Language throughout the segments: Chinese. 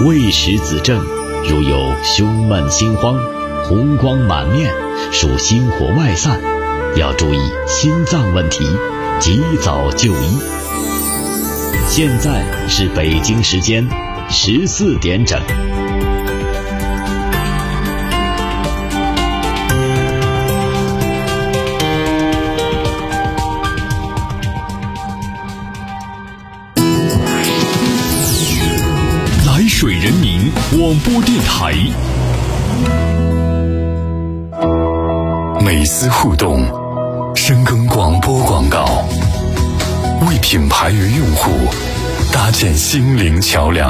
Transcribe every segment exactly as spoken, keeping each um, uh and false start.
未实子症如有胸闷心慌、红光满面，属心火外散，要注意心脏问题，及早就医。现在是北京时间十四点整。 来水人民广播电台，每丝互动，深耕广播广告，为品牌与用户搭建心灵桥梁。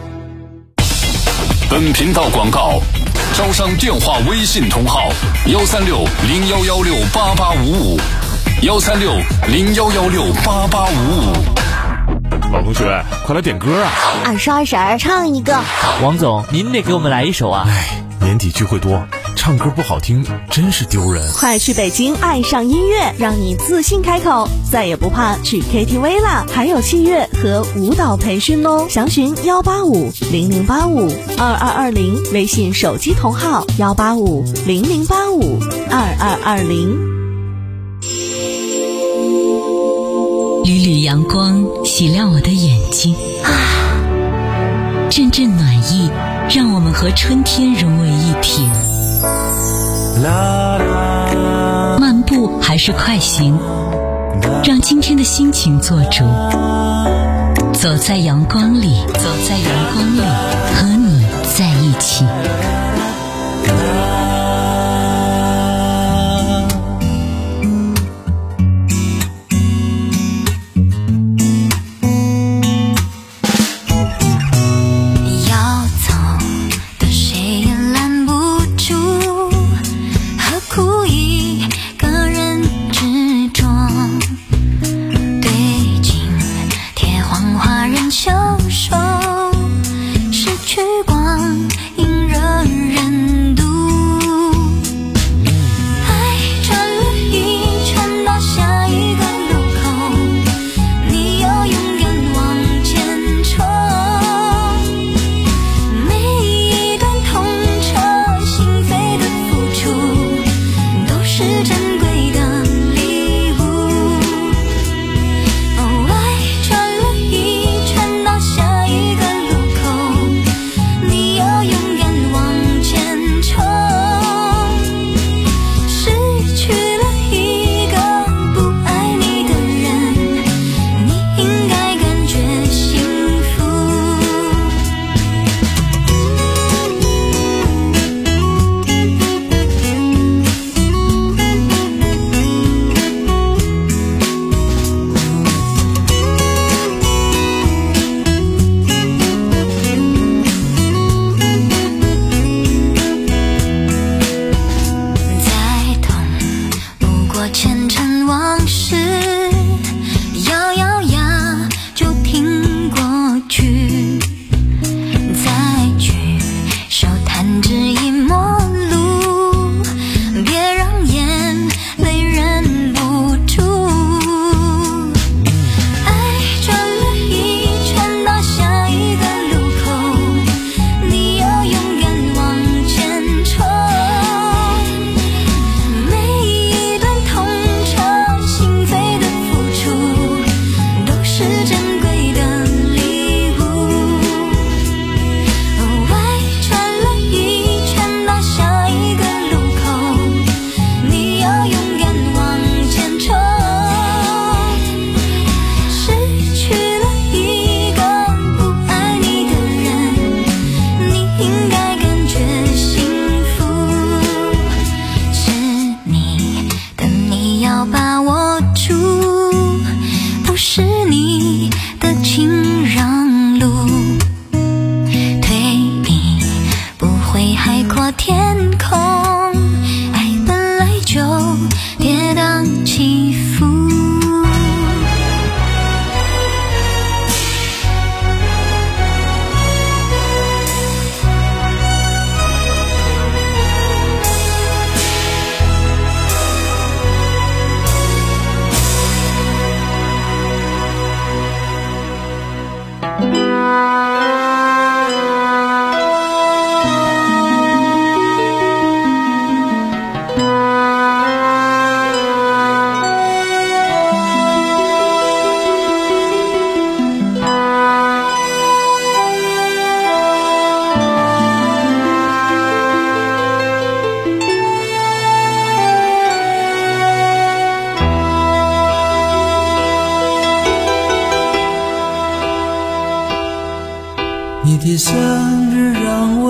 本频道广告招商电话微信同号幺三六零幺幺六八八五五幺三六零幺幺六八八五五。 老同学，快来点歌啊！ 二十二婶唱一个。 王总，您得给我们来一首啊！ 哎，年底聚会多，唱歌不好听真是丢人。 快去北京爱上音乐，让你自信开口，再也不怕去 K T V 啦！还有器乐和舞蹈培训哦，详询幺八五零零八五二二二零，微信手机同号幺八五零零八五二二二零。 缕缕阳光洗亮我的眼睛啊，阵阵暖意让我们和春天融为一体。漫步还是快行，让今天的心情做主。走在阳光里，走在阳光里，和你在一起。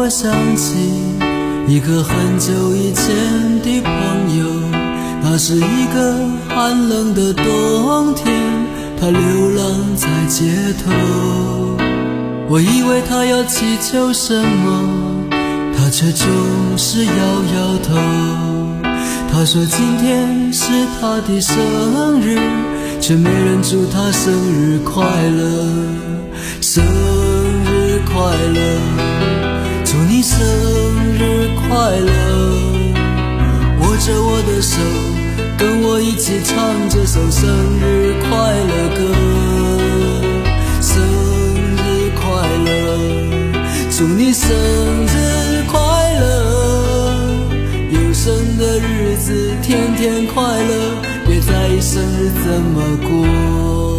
我想起一个很久以前的朋友，那是一个寒冷的冬天，他流浪在街头。我以为他要祈求什么，他却总是摇摇头。他说今天是他的生日，却没人祝他生日快乐。生日快乐，祝你生日快乐。握着我的手，跟我一起唱这首生日快乐歌。生日快乐，祝你生日快乐。有生的日子天天快乐，别在意生日怎么过。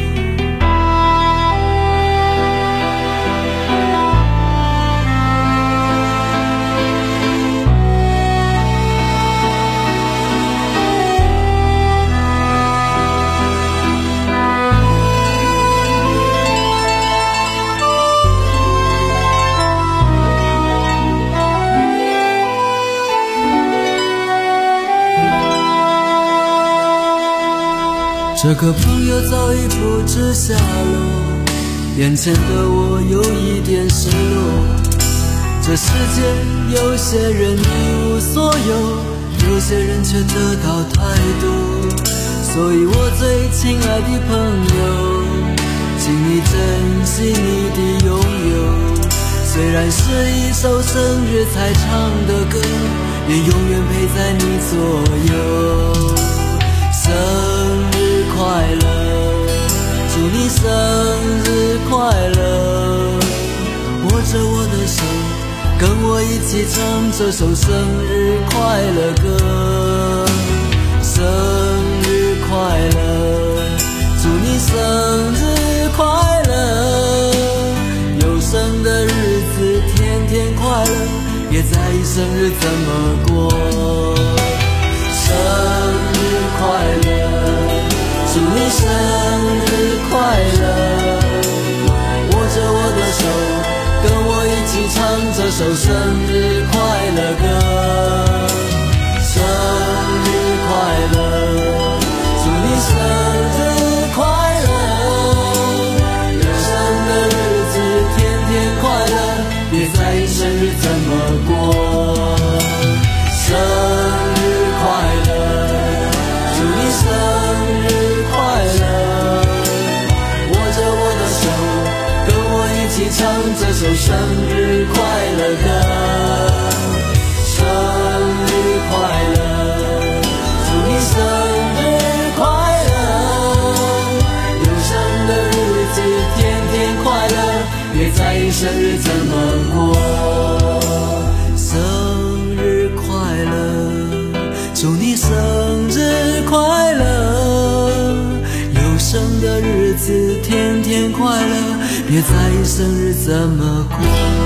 这个朋友早已不知下落，眼前的我有一点失落。这世界有些人一无所有，有些人却得到太多。所以我最亲爱的朋友，请你珍惜你的拥有。虽然是一首生日才唱的歌，也永远陪在你左右。生日快乐，祝你生日快乐。握着我的手，跟我一起唱这首生日快乐歌。生日快乐，祝你生日快乐。有生的日子天天快乐，别在意生日怎么过。生日快乐，祝你生日快乐。握着我的手，跟我一起唱这首生日快乐歌。生日快乐，祝你生日快乐。有生的日子天天快乐，别在意生日怎么过。生日快乐，祝你生日快乐。握着我的手，跟我一起唱这首生日快乐歌。生日快乐，祝你生日快乐。有生的日子天天快乐，别在意生日怎么过。生日快乐，祝你生日快乐。有生的日子天天快乐，别在意生日怎么过。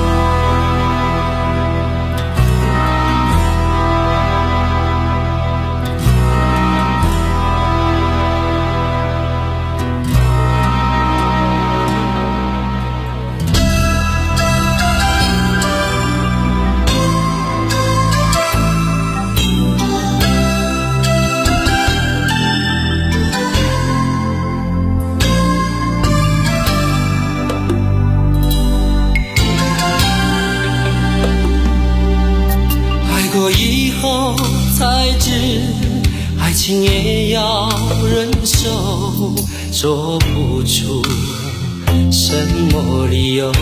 才知爱情也要忍受，说不出什么理由。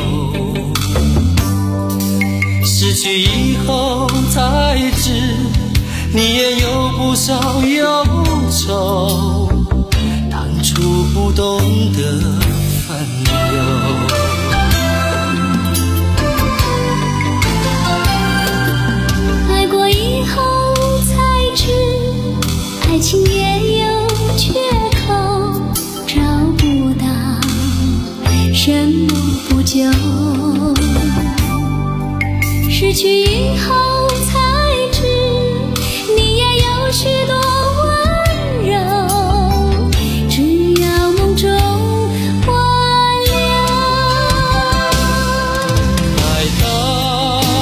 失去以后才知，你也有不少忧愁，当初不懂得分忧。 爱情也有缺口，找不到什么补救。失去以后才知，你也有许多温柔，只要梦中挽留。 爱到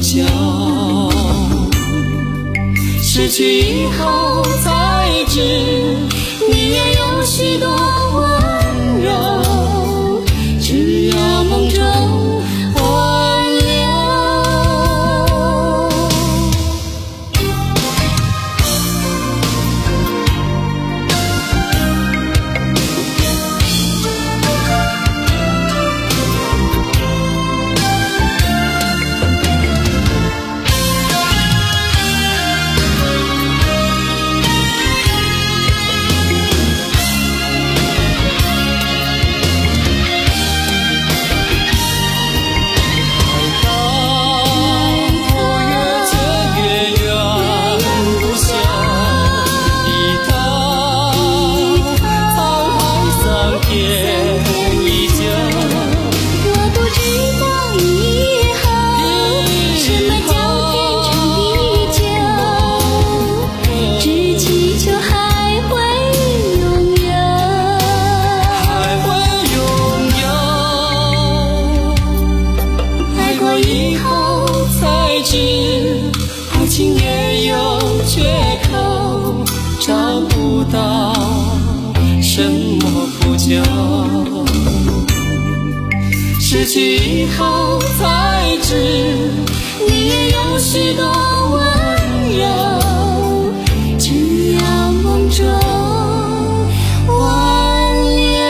晓。失去以后才知，你也有许多温柔，只要梦中挽留。失去以后才知，你也有许多温柔，只要梦中挽留。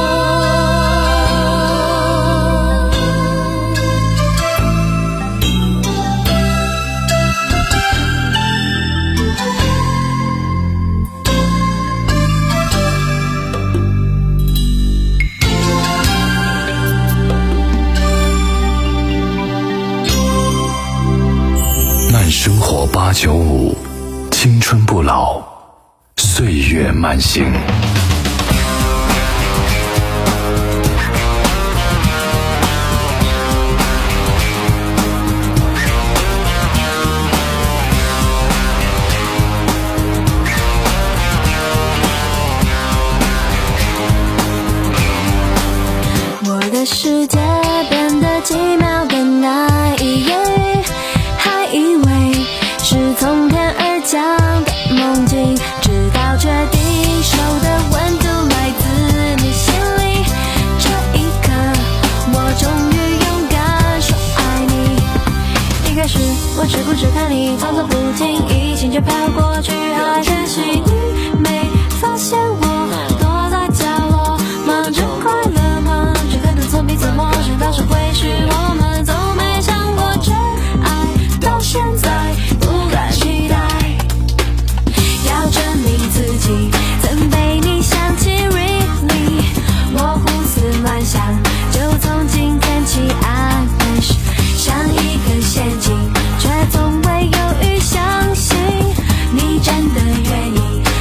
生活八九五，青春不老，岁月慢行。 我的世界变得奇妙的那一夜，还以为是从天而降的梦境，直到确定手的温度来自你心里，这一刻我终于勇敢说爱你。一开始我只顾着看你动作不经意，心却飘过去，好可惜你没发现我躲在角落，忙着快乐，忙着可能从彼此陌生到是会是我们从没想过真爱，到现在不敢期待，要证明自己曾被你想起 really， 我胡思乱想，就从今天起安分时像一颗陷阱，却从未犹豫相信你真的愿意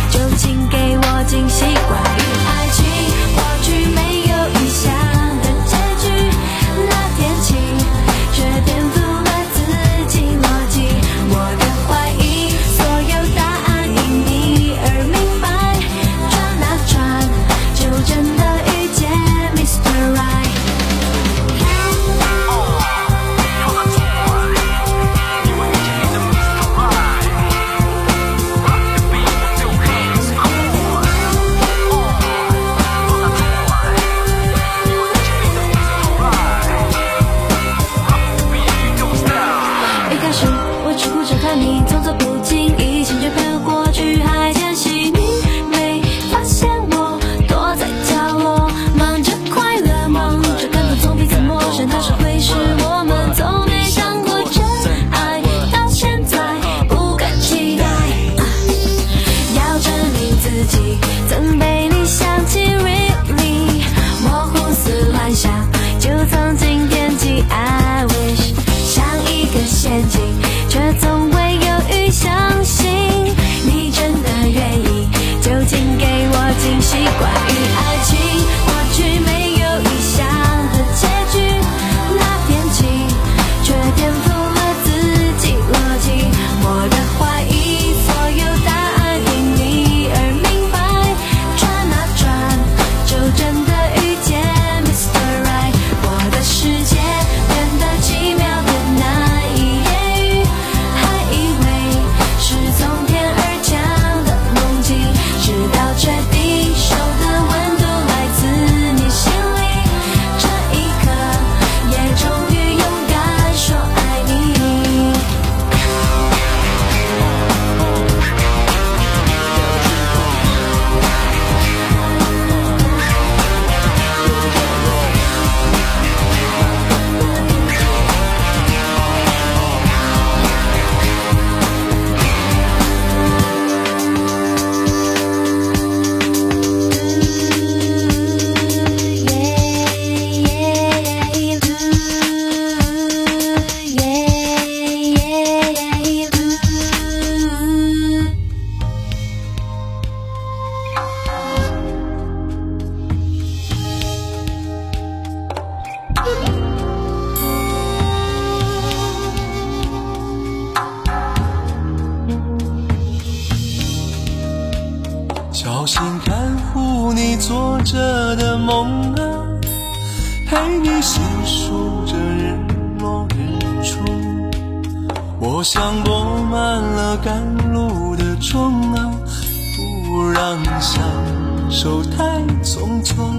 读你做着的梦啊，陪你细数着日落日出。我像播满了赶路的钟啊，不让享受太匆匆。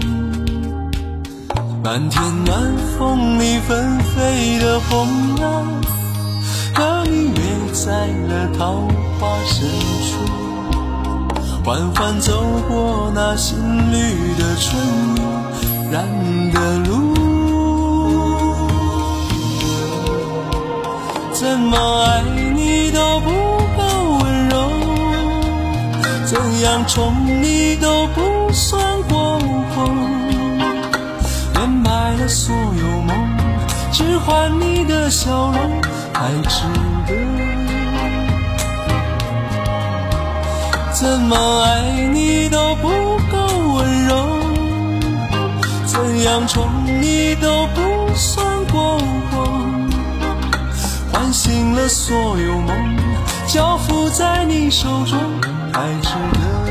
漫天暖风里纷飞的红啊，和你约在了桃花深处，缓缓走过那新绿的春意染的路。怎么爱你都不够温柔，怎样宠你都不算过分，掩埋了所有梦，只换你的笑容还值得。怎么爱你都不够温柔，怎样宠你都不算过分，唤醒了所有梦，交付在你手中还值得。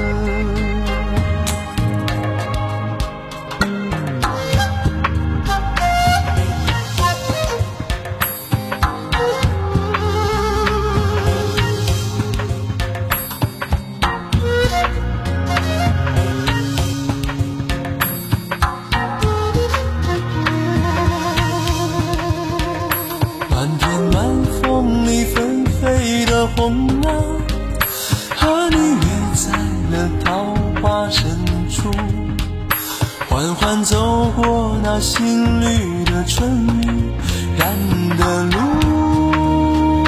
红啊，和你约在了桃花深处，缓缓走过那新绿的春雨染的路。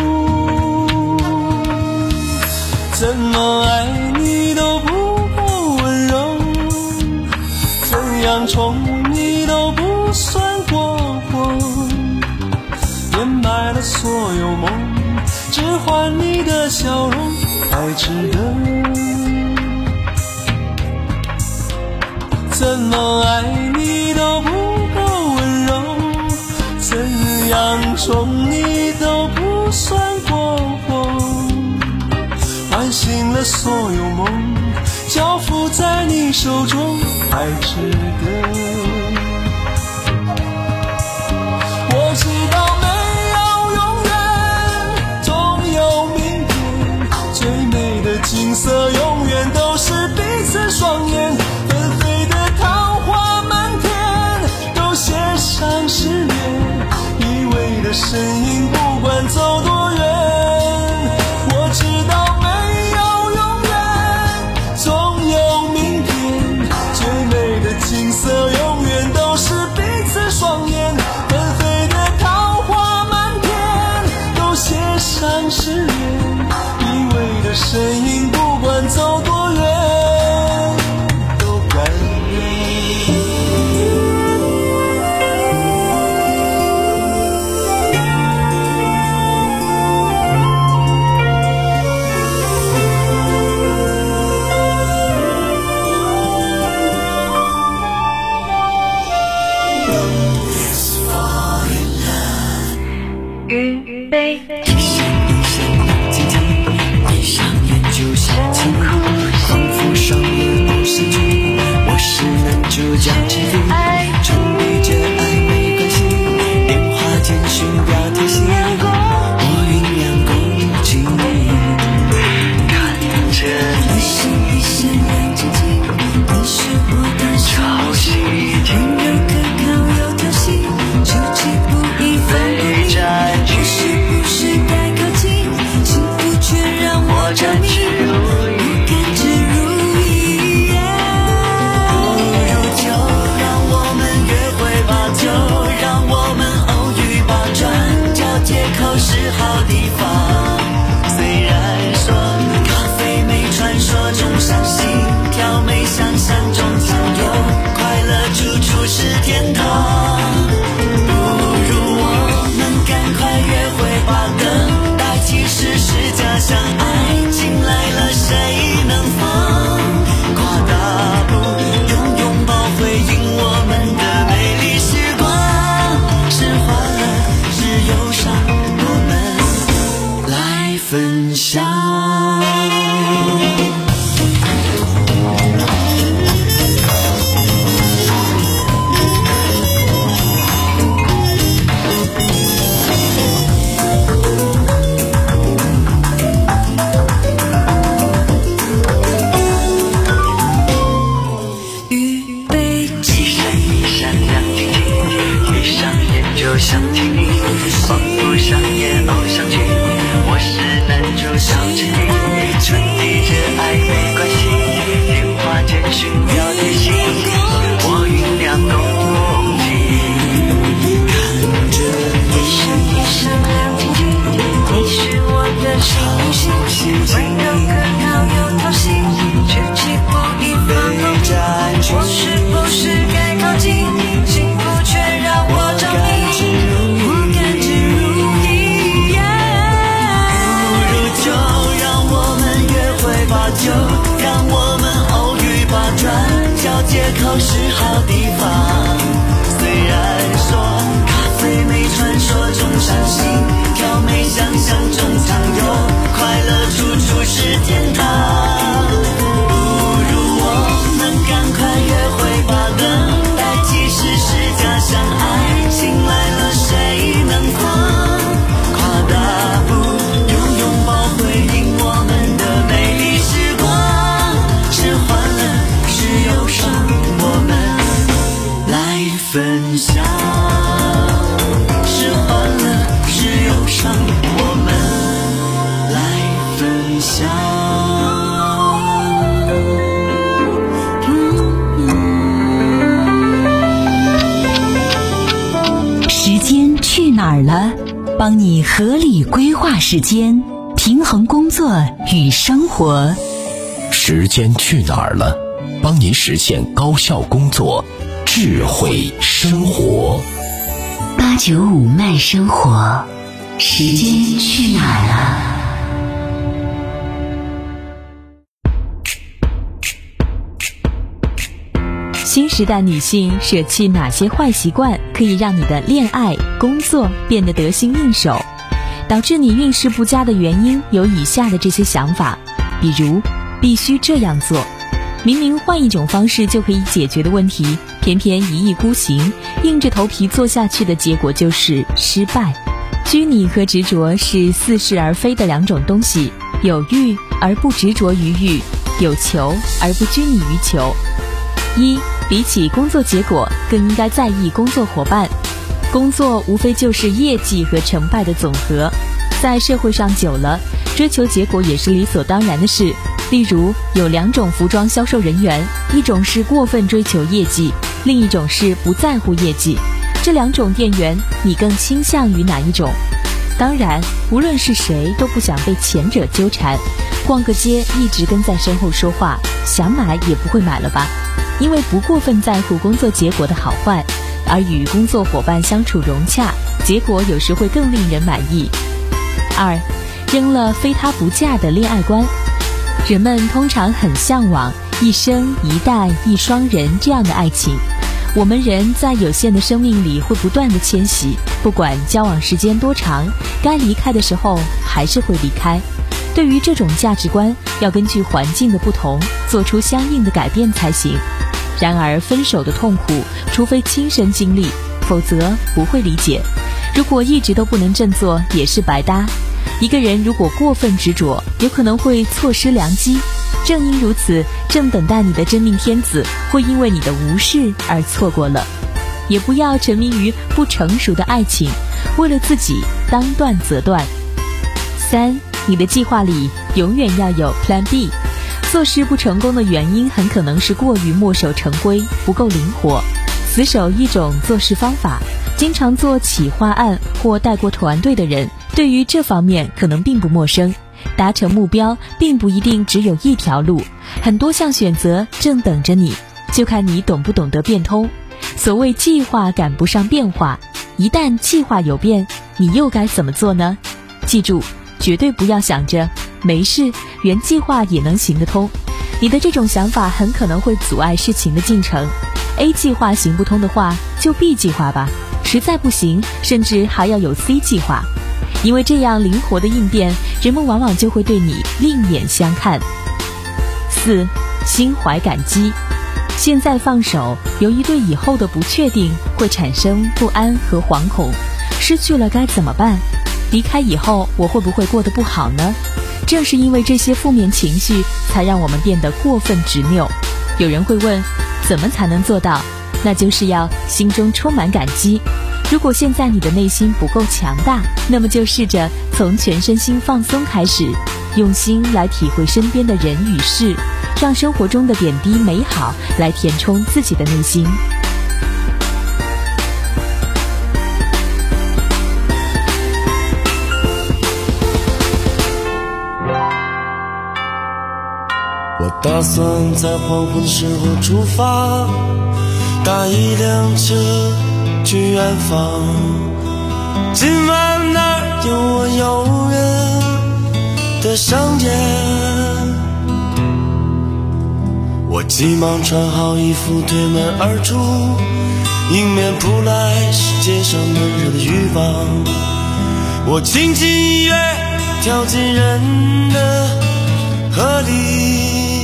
怎么爱你都不够温柔，怎样宠你都不算过火，掩埋了所有梦，只换你的笑容还值得。怎么爱你都不够温柔，怎样宠你都不算过火，唤醒了所有梦，交付在你手中还值得。我知道景色永远都是彼此双眼，纷飞的桃花满天，都写上誓言，依偎的身影不管走多远。我知道没有永远，总有明天，最美的景色永远想起你，仿佛上演偶像剧，我是男主小侄女，传递着暧昧关系，电话简讯标提醒，我酝酿攻击，看着你是一闪亮晶晶，你是我的幸运星，温柔可靠又讨喜，举起不一放空镜，我是不是该靠近，幸福却让我着迷，我甘之如饴。不如就让我们约会吧，就让我们偶遇吧，转角街口是好地方。虽然说咖啡没传说中伤心，挑没想象中常有，快乐处处是天堂。分享是欢乐是忧伤，我们来分享。 时间去哪儿了？帮你合理规划时间，平衡工作与生活。 时间去哪儿了？帮您实现高效工作，智慧生活。 八九五慢生活，时间去哪儿了？ 新时代女性舍弃哪些坏习惯，可以让你的恋爱、工作变得得心应手？导致你运势不佳的原因有以下的这些想法，比如必须这样做，明明换一种方式就可以解决的问题，偏偏一意孤行，硬着头皮做下去的结果就是失败。拘泥和执着是似是而非的两种东西，有欲而不执着于欲，有求而不拘泥于求。一，比起工作结果，更应该在意工作伙伴。工作无非就是业绩和成败的总和，在社会上久了，追求结果也是理所当然的事。例如，有两种服装销售人员，一种是过分追求业绩，另一种是不在乎业绩。这两种店员，你更倾向于哪一种？当然，无论是谁都不想被前者纠缠。逛个街一直跟在身后说话，想买也不会买了吧？因为不过分在乎工作结果的好坏，而与工作伙伴相处融洽，结果有时会更令人满意。二，扔了非他不嫁的恋爱观。人们通常很向往一生一代一双人这样的爱情。我们人在有限的生命里会不断的迁徙，不管交往时间多长，该离开的时候还是会离开。对于这种价值观，要根据环境的不同做出相应的改变才行。然而分手的痛苦，除非亲身经历，否则不会理解。如果一直都不能振作，也是白搭。一个人如果过分执着，有可能会错失良机。正因如此，正等待你的真命天子会因为你的无视而错过了。也不要沉迷于不成熟的爱情，为了自己当断则断。三，你的计划里永远要有 Plan B。做事不成功的原因很可能是过于墨守成规，不够灵活。死守一种做事方法，经常做企划案或带过团队的人，对于这方面可能并不陌生。达成目标并不一定只有一条路，很多项选择正等着你，就看你懂不懂得变通。所谓计划赶不上变化，一旦计划有变，你又该怎么做呢？记住，绝对不要想着没事，原计划也能行得通。你的这种想法很可能会阻碍事情的进程。A 计划行不通的话，就 B 计划吧，实在不行，甚至还要有 C 计划。因为这样灵活的应变，人们往往就会对你另眼相看。四，心怀感激。现在放手，由于对以后的不确定，会产生不安和惶恐。失去了该怎么办？离开以后，我会不会过得不好呢？正是因为这些负面情绪，才让我们变得过分执拗。有人会问，怎么才能做到？那就是要心中充满感激。 如果现在你的内心不够强大，那么就试着从全身心放松开始，用心来体会身边的人与事，让生活中的点滴美好来填充自己的内心。 我打算在黄昏时候出发，搭一辆车去远方。今晚那儿有我诱人的商店，我急忙穿好衣服推门而出，迎面扑来是街上闷热的欲望。我轻轻一跃跳进人的河里，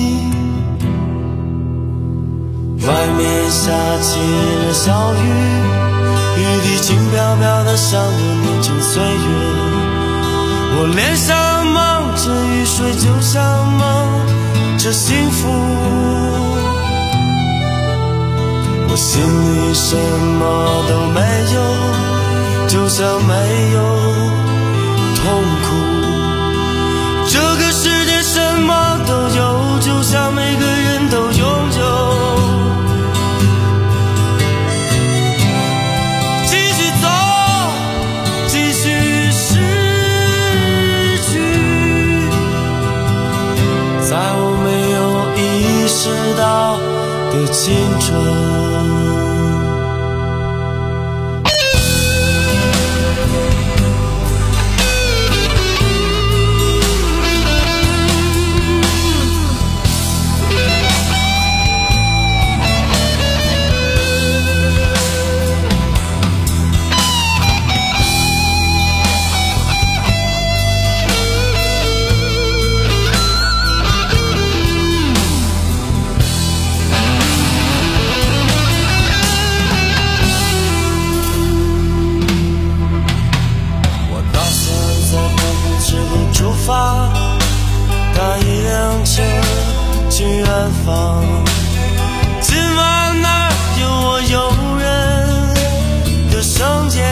外面下起了小雨，雨滴轻飘飘的像我年轻岁月。我脸上蒙着雨水，就像蒙着幸福。我心里什么都没有，就像没有痛苦。这个世界什么都有，就像每个人都拥有。在我没有意识到的青春。搭一辆车去远方，今晚那儿有我诱人的商店。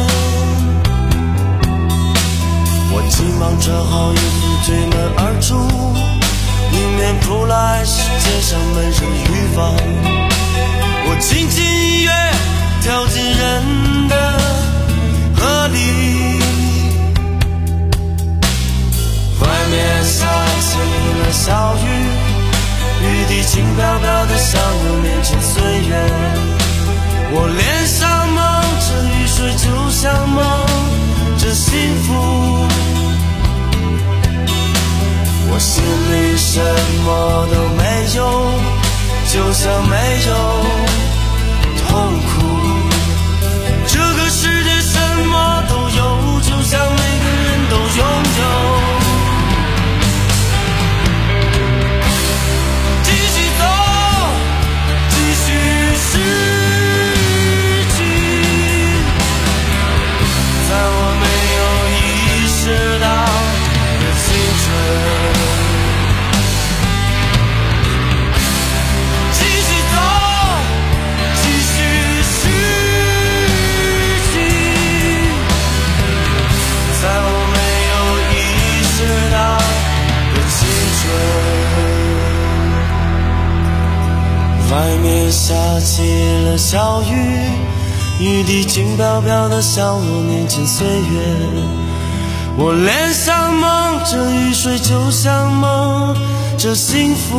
我急忙穿好衣服推门而出，迎面扑来是街上闷热的欲望。我轻轻一跃跳进人的河里，外面下起了小雨，雨滴轻飘飘的像我年轻岁月。我脸上蒙着雨水，就像蒙着幸福。我心里什么都没有，就像没有痛苦。这个世界什么都有，就像每个人都拥有。外面下起了小雨，雨滴轻飘飘的像我年轻岁月。我脸上蒙着雨水，就像蒙着幸福。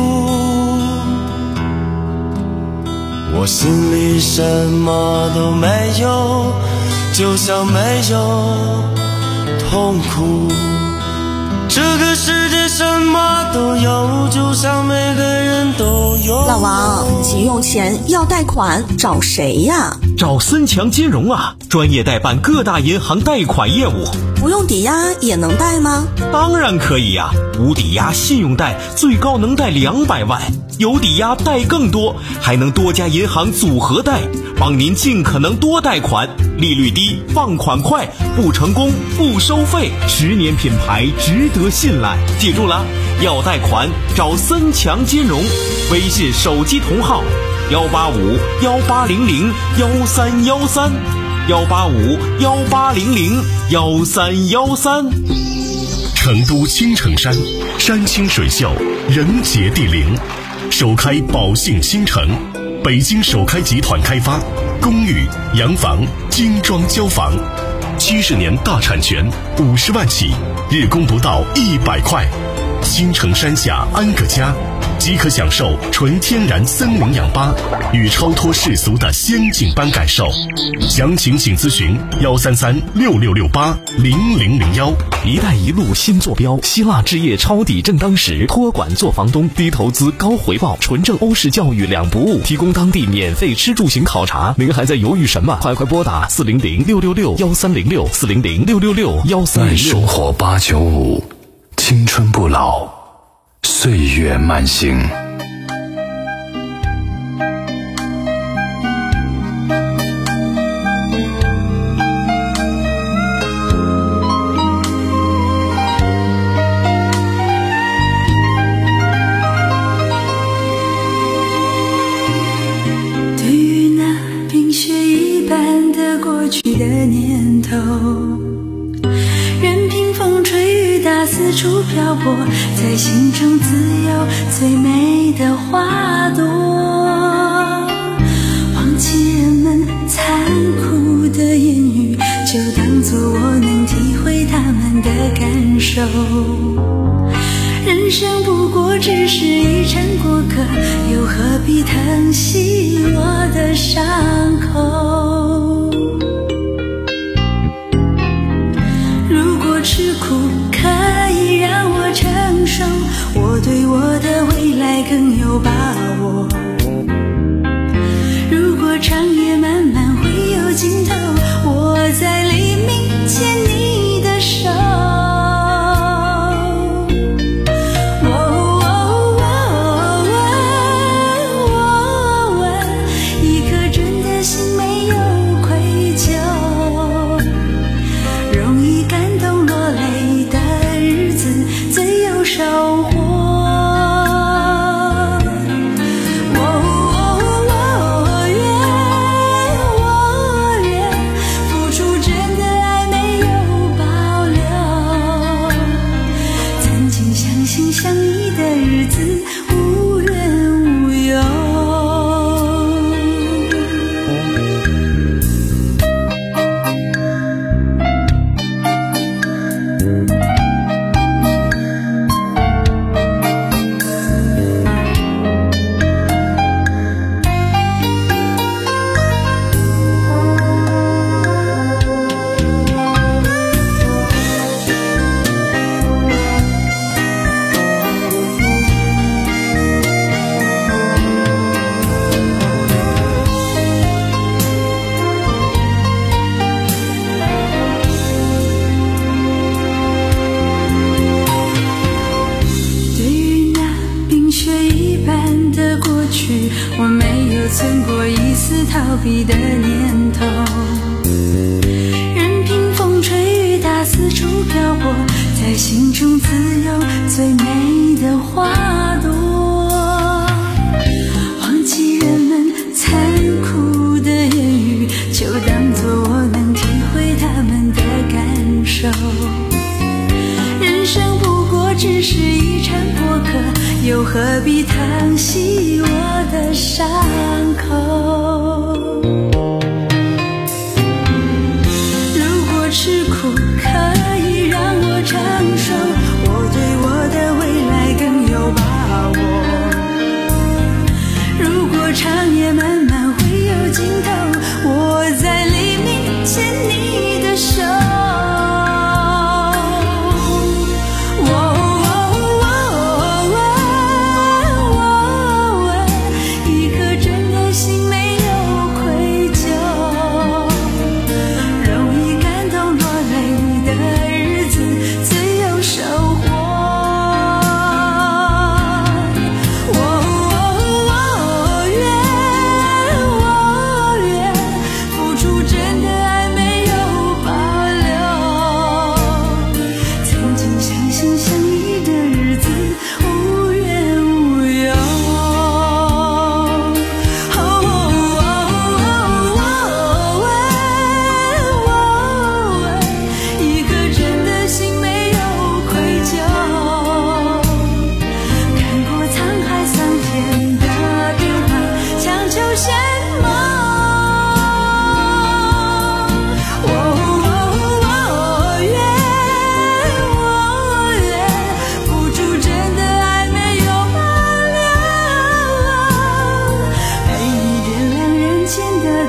我心里什么都没有，就像没有痛苦。这个世界什么都有，就像每个人都有。 老王，急用钱要贷款找谁呀？ 找森强金融啊，专业代办各大银行贷款业务。 不用抵押也能贷吗？ 当然可以呀、啊，无抵押信用贷最高能贷两百万，有抵押贷更多，还能多家银行组合贷，帮您尽可能多贷款，利率低，放款快，不成功不收费，十年品牌，值得信赖。记住了，要贷款找森强金融，微信手机同号幺八五幺八零零幺三幺三。 幺八五幺八零零幺三幺三。 成都青城山，山清水秀，人杰地灵，首开宝兴新城，北京首开集团开发，公寓、洋房、精装交房，七十年大产权，五十万起，日供不到一百块。新城山下安个家，即可享受纯天然森林氧吧与超脱世俗的仙境般感受。详情请咨询幺三三六六六八零零零幺。 一带一路新坐标，希腊置业抄底正当时，托管做房东，低投资高回报，纯正欧式教育两不误，提供当地免费吃住行考察。您还在犹豫什么？快快拨打四零零六六六幺三零六四零零六六六幺三零六。 爱生活八九五，青春不老，岁月慢行。 的年头，任凭风吹雨打，四处漂泊，在心中自有最美的花朵。忘记人们残酷的言语，就当作我能体会他们的感受。人生不过只是一场过客，又何必疼惜我的伤口。吃苦可以让我承受，我对我的未来更有把握。如果长夜漫漫会有尽头，我在黎明牵你的手。一颗真的心没有愧疚，容易感动落泪的日子最有收获。我愿我愿付出真的爱没有保留，曾经相信相依的日子无怨无忧。我没有存过一丝逃避的念头，任凭风吹雨打，四处漂泊，在心中自有最美的花朵。忘记人们残酷的言语，就当作我能体会他们的感受。人生不过只是一场过客，又何必疼惜我的伤口。如果吃苦可以让我承受，我对我的未来更有把握。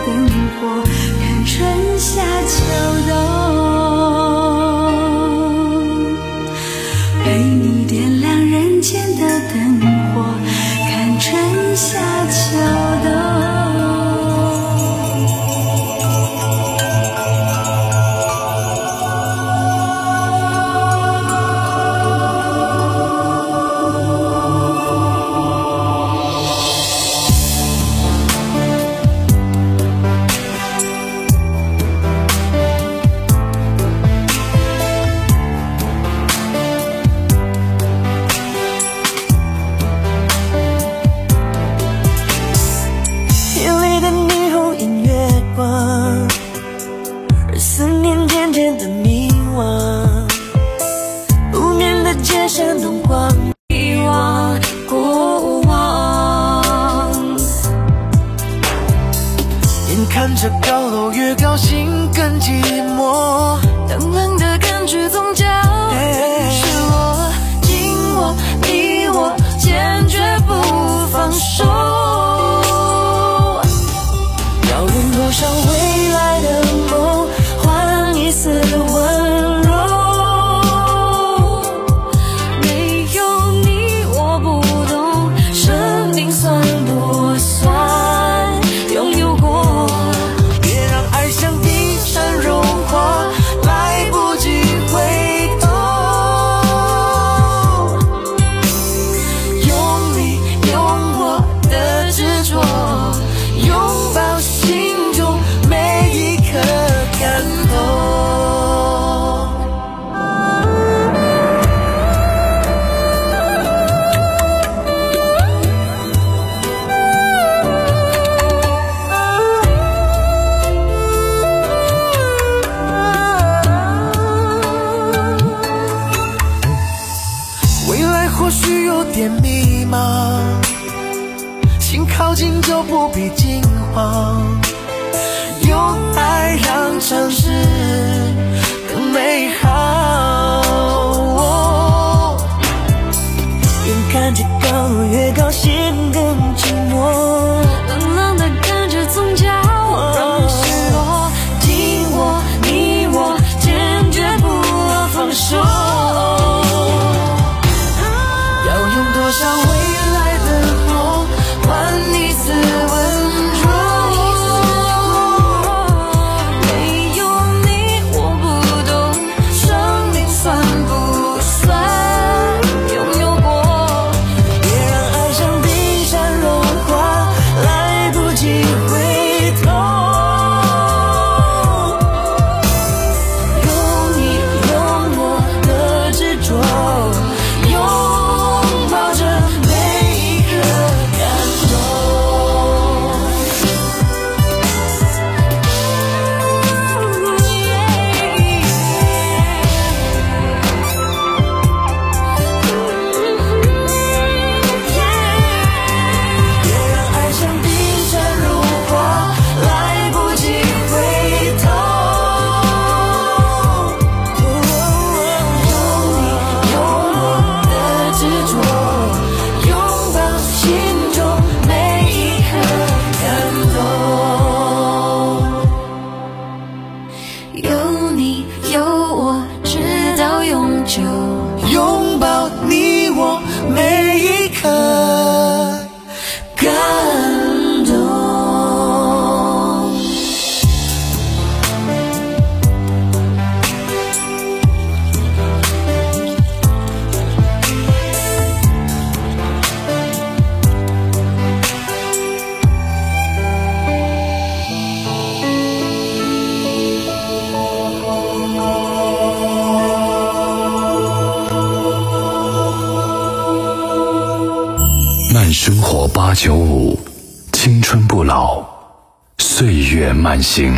灯火，看春夏秋冬，陪你点亮人间的灯火，看春夏秋冬。 看着高楼越高，心更寂寞， 冷冷的感觉总叫人失落，紧握你我，坚决不放手。要用多少未来的梦，换一丝温柔？没有你我不懂，生命算不算拥有过？ 或许有点迷茫，心靠近就不必惊慌，用爱让城市更美好。哦，眼看着高楼越高，心更寂寞， 冷冷的感觉总叫人失落，紧握你我，坚决不放手。 多少未来的梦，换一丝温柔？ 没有你我不懂，生命算不算拥有过？ 别让爱像冰山融化，来不及回头。 有你有我的执着， 拥抱你我，每一刻感动。 慢生活八九五，青春不老，岁月慢行。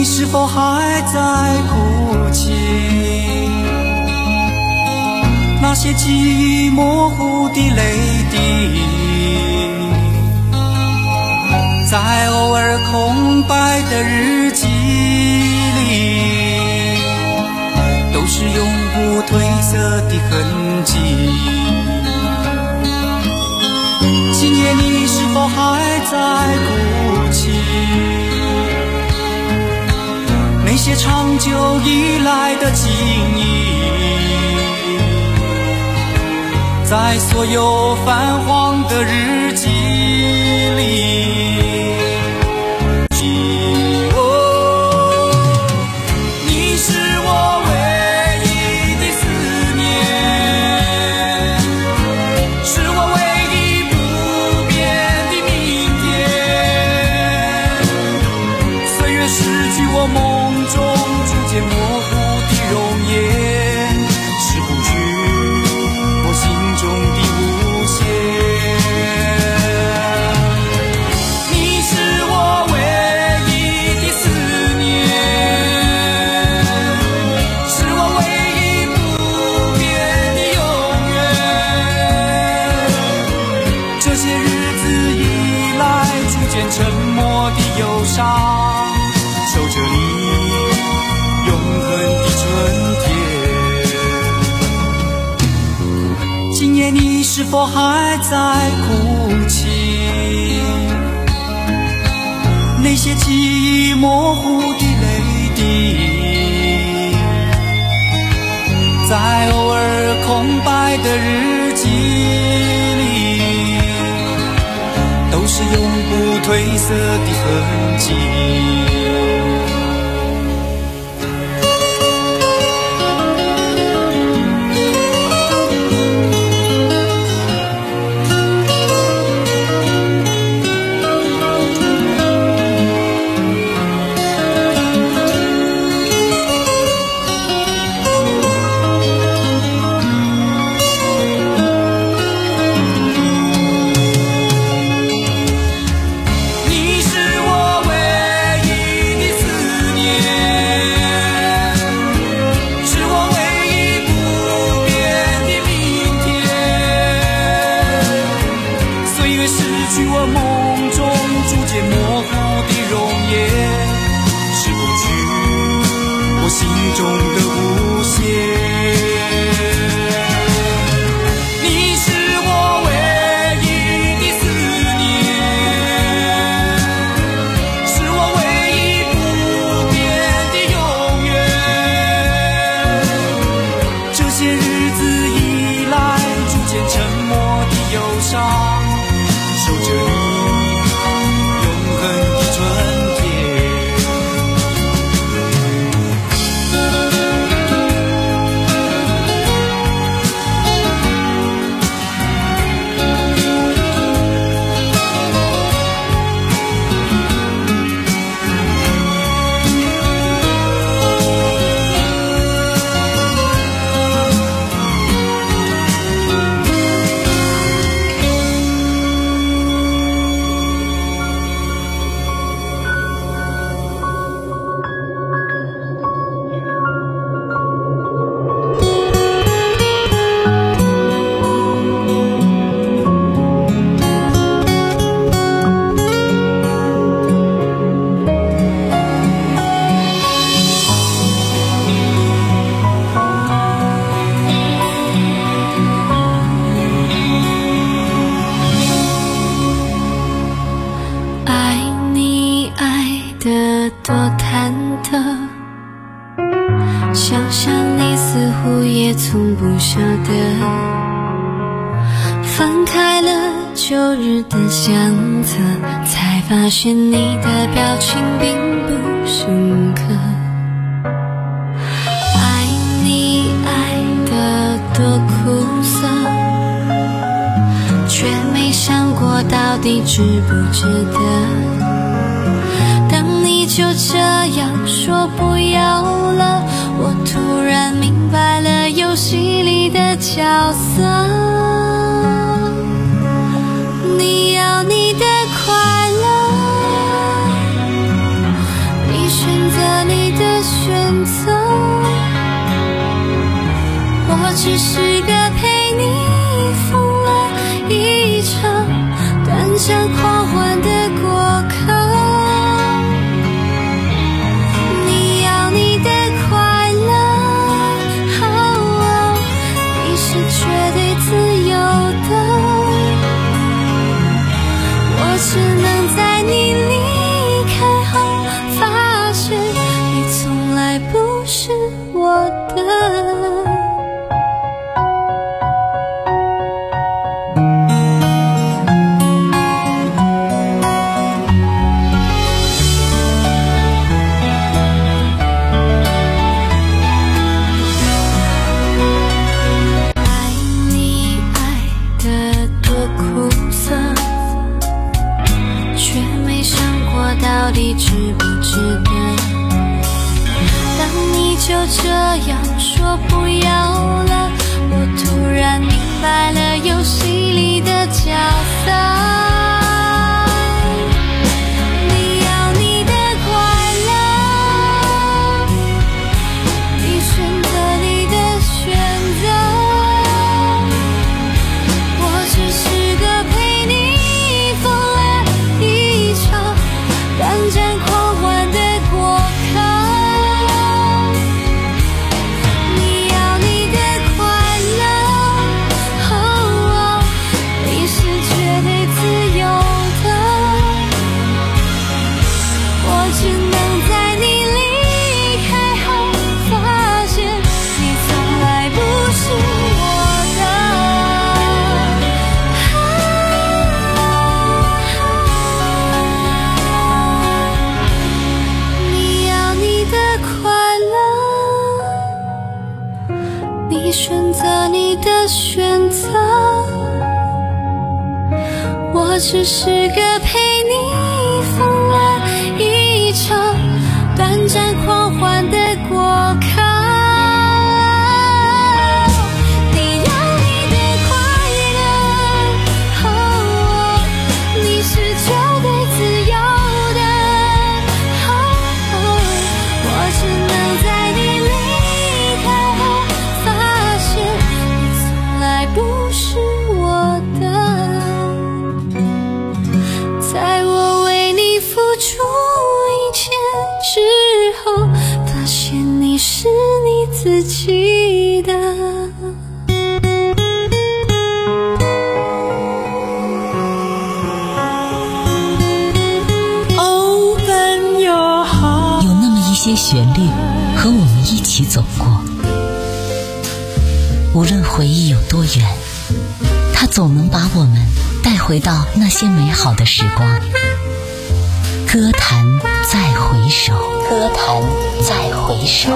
是否还在哭泣？那些记忆模糊的泪滴，在偶尔空白的日记里，都是永不褪色的痕迹。今夜你是否还在哭泣？那些长久以来的记忆，在所有泛黄的日记里。守着你永恒的春天。今夜你是否还在哭泣？那些记忆模糊的泪滴，在偶尔空白的日记里，都是永不褪色的痕迹。 发现你的表情并不深刻，爱你爱得多苦涩，却没想过到底值不值得。当你就这样说不要了，我突然明白了游戏里的角色。你要你的快乐，你选择选择，我只是个陪你疯了一场短暂狂欢的过客。你要你的快乐，哦，你是绝对自由的，我只能在你离开后发现你从来不是我的。到底值不值得？当你就这样说不要了，我突然明白了游戏里的角色。你要你的快乐，你选择你的选择，我只是个陪你疯了一场短暂狂欢的过客。你要你的快乐，哦，你是绝对自由的，我只能在你离开后发现你从来不是我的。你选择你的选择，我只是个陪你疯了一场短暂狂欢的过客。你要你的快乐，哦，你是绝对自由的，哦，我只能在你离开后发现你从来不是我的，在我为你付出一切之后，发现你是你自己的。 有那么一些旋律和我们一起走过，无论回忆有多远，它总能把我们带回到那些美好的时光。歌坛再回首，歌坛再回首。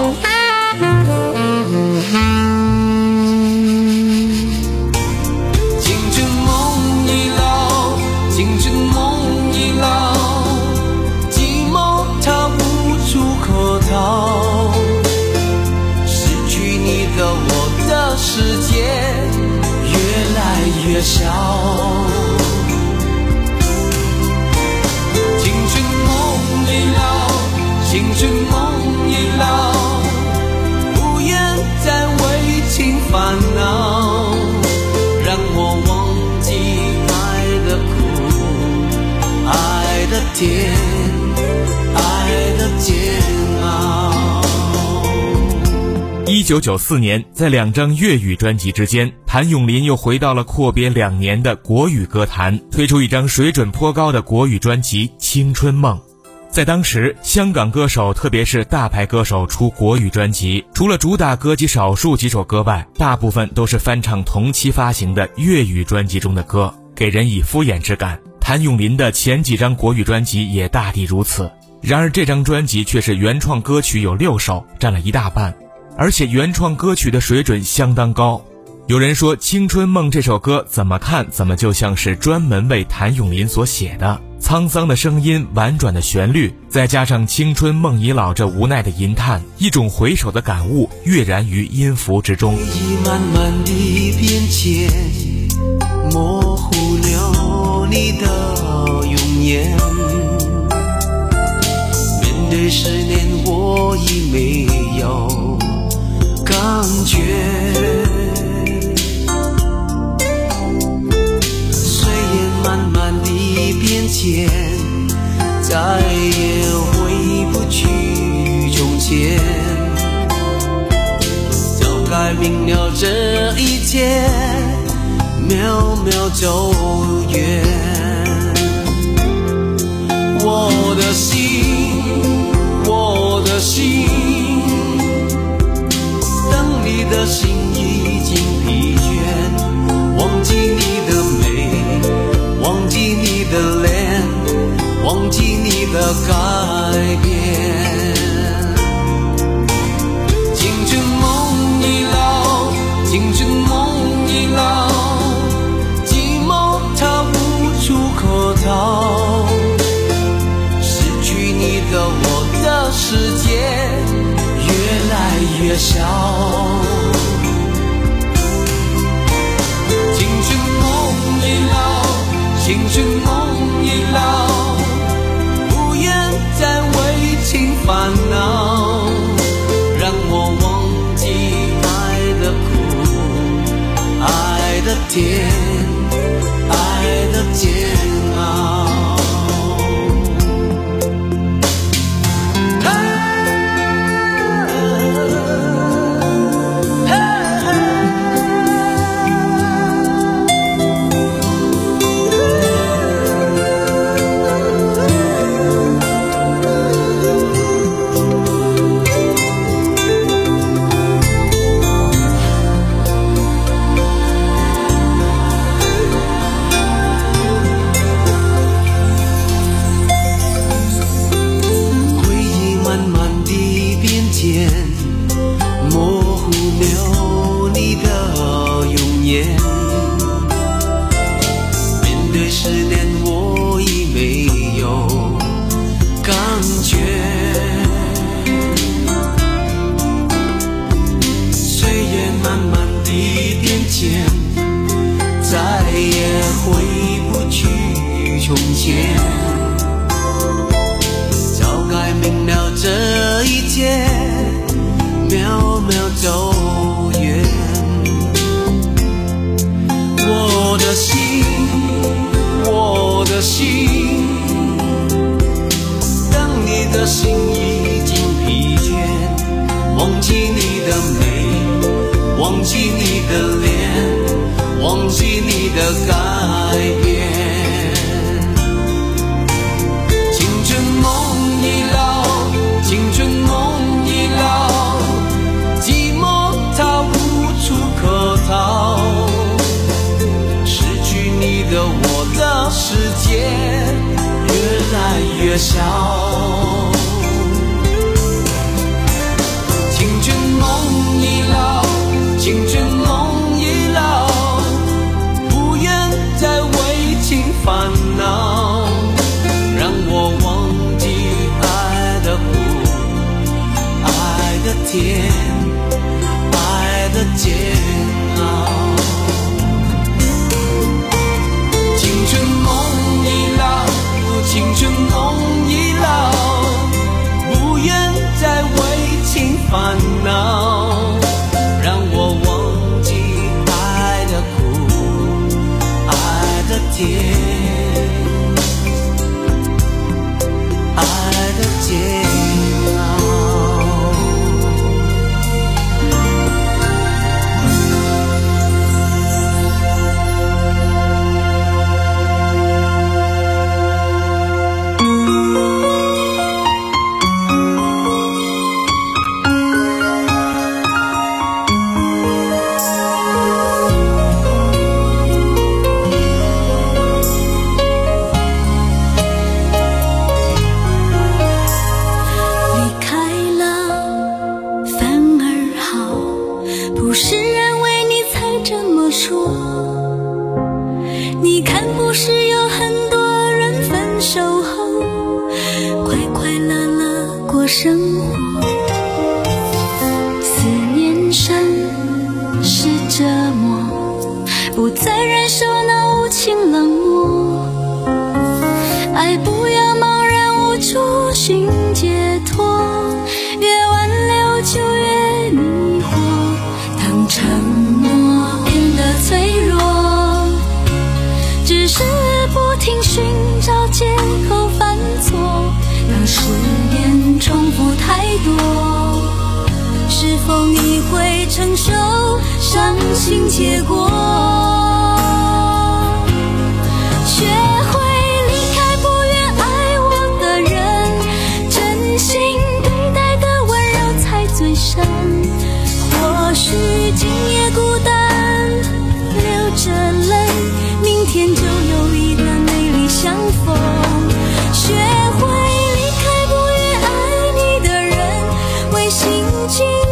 青春梦已老，青春梦已老，寂寞它无处可逃，失去你的我的世界越来越小。青春梦已老，青春梦已老，不愿再为情烦恼，让我忘记爱的苦，爱的甜，爱的煎熬。 一九九四年，在两张粤语专辑之间，谭咏麟又回到了阔别两年的国语歌坛，推出一张水准颇高的国语专辑《青春梦》。在当时，香港歌手特别是大牌歌手出国语专辑，除了主打歌及少数几首歌外，大部分都是翻唱同期发行的粤语专辑中的歌，给人以敷衍之感。谭咏麟的前几张国语专辑也大抵如此，然而这张专辑却是原创歌曲有六首，占了一大半，而且原创歌曲的水准相当高。有人说《青春梦》这首歌怎么看怎么就像是专门为谭咏麟所写的，沧桑的声音，婉转的旋律，再加上青春梦已老这无奈的吟叹，一种回首的感悟跃然于音符之中。 回忆慢慢地变迁，模糊了你的容颜，面对十年我已没该明了这一切，渺渺走远。我的心，我的心，等你的心已经疲倦，忘记你的美，忘记你的脸，忘记你的改变。青春梦已老，青春梦已老，寂寞它无处可逃，失去你的我的世界越来越小。青春梦已老，青春梦已老，不愿再为情烦恼，让我忘记爱的苦，爱的甜，爱的煎熬。 重复太多，是否你会承受？ 伤心结果。学会离开不愿爱我的人，真心对待的温柔才最深。或许今夜孤单流着泪，明天就有一段美丽相逢。学会离开不愿爱你的人，为心情